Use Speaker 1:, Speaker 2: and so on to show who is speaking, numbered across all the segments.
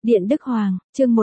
Speaker 1: Điện Đức Hoàng, chương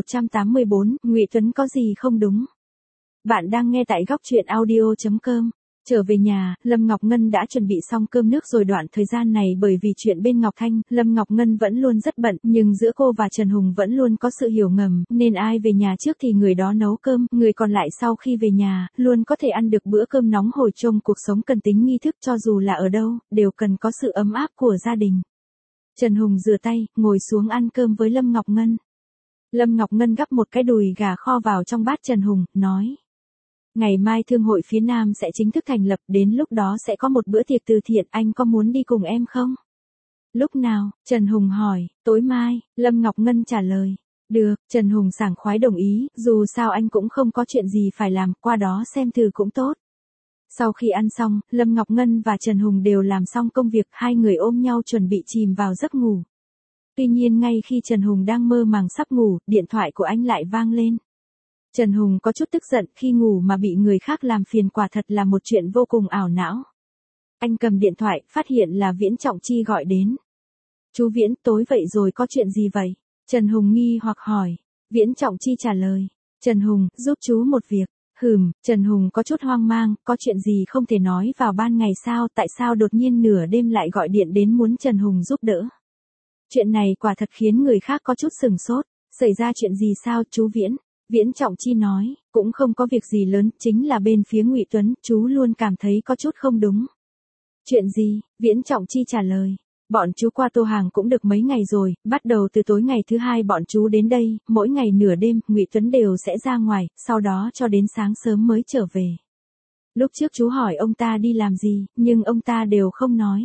Speaker 1: 1184, Ngụy Tuấn có gì không đúng? Bạn đang nghe tại góc truyện audio.com. Trở về nhà, Lâm Ngọc Ngân đã chuẩn bị xong cơm nước rồi. Đoạn thời gian này bởi vì chuyện bên Ngọc Thanh, Lâm Ngọc Ngân vẫn luôn rất bận, nhưng giữa cô và Trần Hùng vẫn luôn có sự hiểu ngầm, nên ai về nhà trước thì người đó nấu cơm, người còn lại sau khi về nhà, luôn có thể ăn được bữa cơm nóng hổi. Trong cuộc sống cần tính nghi thức, cho dù là ở đâu, đều cần có sự ấm áp của gia đình. Trần Hùng rửa tay, ngồi xuống ăn cơm với Lâm Ngọc Ngân. Lâm Ngọc Ngân gắp một cái đùi gà kho vào trong bát Trần Hùng, nói. Ngày mai Thương hội phía Nam sẽ chính thức thành lập, đến lúc đó sẽ có một bữa tiệc từ thiện, anh có muốn đi cùng em không? Lúc nào? Trần Hùng hỏi. Tối mai, Lâm Ngọc Ngân trả lời. Được, Trần Hùng sảng khoái đồng ý, dù sao anh cũng không có chuyện gì phải làm, qua đó xem thử cũng tốt. Sau khi ăn xong, Lâm Ngọc Ngân và Trần Hùng đều làm xong công việc, hai người ôm nhau chuẩn bị chìm vào giấc ngủ. Tuy nhiên ngay khi Trần Hùng đang mơ màng sắp ngủ, điện thoại của anh lại vang lên. Trần Hùng có chút tức giận, khi ngủ mà bị người khác làm phiền quả thật là một chuyện vô cùng ảo não. Anh cầm điện thoại, phát hiện là Viễn Trọng Chi gọi đến. Chú Viễn, tối vậy rồi có chuyện gì vậy? Trần Hùng nghi hoặc hỏi. Viễn Trọng Chi trả lời. Trần Hùng, giúp chú một việc. Trần Hùng có chút hoang mang, có chuyện gì không thể nói vào ban ngày sao, tại sao đột nhiên nửa đêm lại gọi điện đến muốn Trần Hùng giúp đỡ? Chuyện này quả thật khiến người khác có chút sừng sốt, xảy ra chuyện gì sao chú Viễn? Viễn Trọng Chi nói, cũng không có việc gì lớn, chính là bên phía Ngụy Tuấn, chú luôn cảm thấy có chút không đúng. Chuyện gì? Viễn Trọng Chi trả lời. Bọn chú qua Tô Hàng cũng được mấy ngày rồi, bắt đầu từ tối ngày thứ hai bọn chú đến đây, mỗi ngày nửa đêm, Ngụy Tuấn đều sẽ ra ngoài, sau đó cho đến sáng sớm mới trở về. Lúc trước chú hỏi ông ta đi làm gì, nhưng ông ta đều không nói.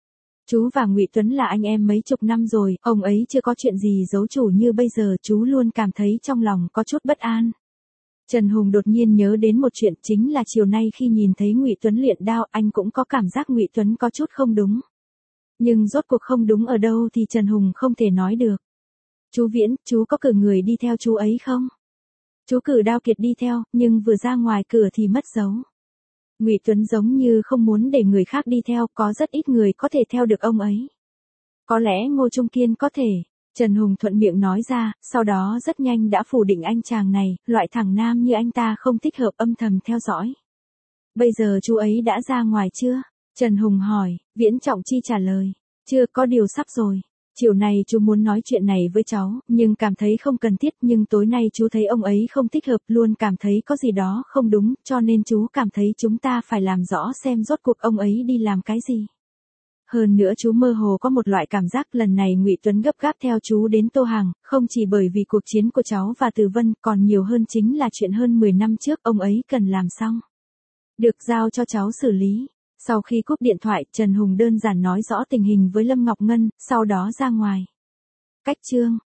Speaker 1: Chú và Ngụy Tuấn là anh em mấy chục năm rồi, ông ấy chưa có chuyện gì giấu chủ như bây giờ, chú luôn cảm thấy trong lòng có chút bất an. Trần Hùng đột nhiên nhớ đến một chuyện, chính là chiều nay khi nhìn thấy Ngụy Tuấn luyện đao, anh cũng có cảm giác Ngụy Tuấn có chút không đúng. Nhưng rốt cuộc không đúng ở đâu thì Trần Hùng không thể nói được. Chú Viễn, chú có cử người đi theo chú ấy không? Chú cử Đao Kiệt đi theo, nhưng vừa ra ngoài cửa thì mất dấu. Ngụy Tuấn giống như không muốn để người khác đi theo, có rất ít người có thể theo được ông ấy. Có lẽ Ngô Trung Kiên có thể. Trần Hùng thuận miệng nói ra, sau đó rất nhanh đã phủ định anh chàng này, loại thằng nam như anh ta không thích hợp âm thầm theo dõi. Bây giờ chú ấy đã ra ngoài chưa? Trần Hùng hỏi. Viễn Trọng Chi trả lời. Chưa, có điều sắp rồi. Chiều nay chú muốn nói chuyện này với cháu, nhưng cảm thấy không cần thiết, nhưng tối nay chú thấy ông ấy không thích hợp, luôn cảm thấy có gì đó không đúng, cho nên chú cảm thấy chúng ta phải làm rõ xem rốt cuộc ông ấy đi làm cái gì. Hơn nữa chú mơ hồ có một loại cảm giác lần này Ngụy Tuấn gấp gáp theo chú đến Tô Hàng, không chỉ bởi vì cuộc chiến của cháu và Từ Vân, còn nhiều hơn chính là chuyện hơn 10 năm trước ông ấy cần làm xong. Được giao cho cháu xử lý. Sau khi cúp điện thoại, Trần Hùng đơn giản nói rõ tình hình với Lâm Ngọc Ngân, sau đó ra ngoài. Cách chương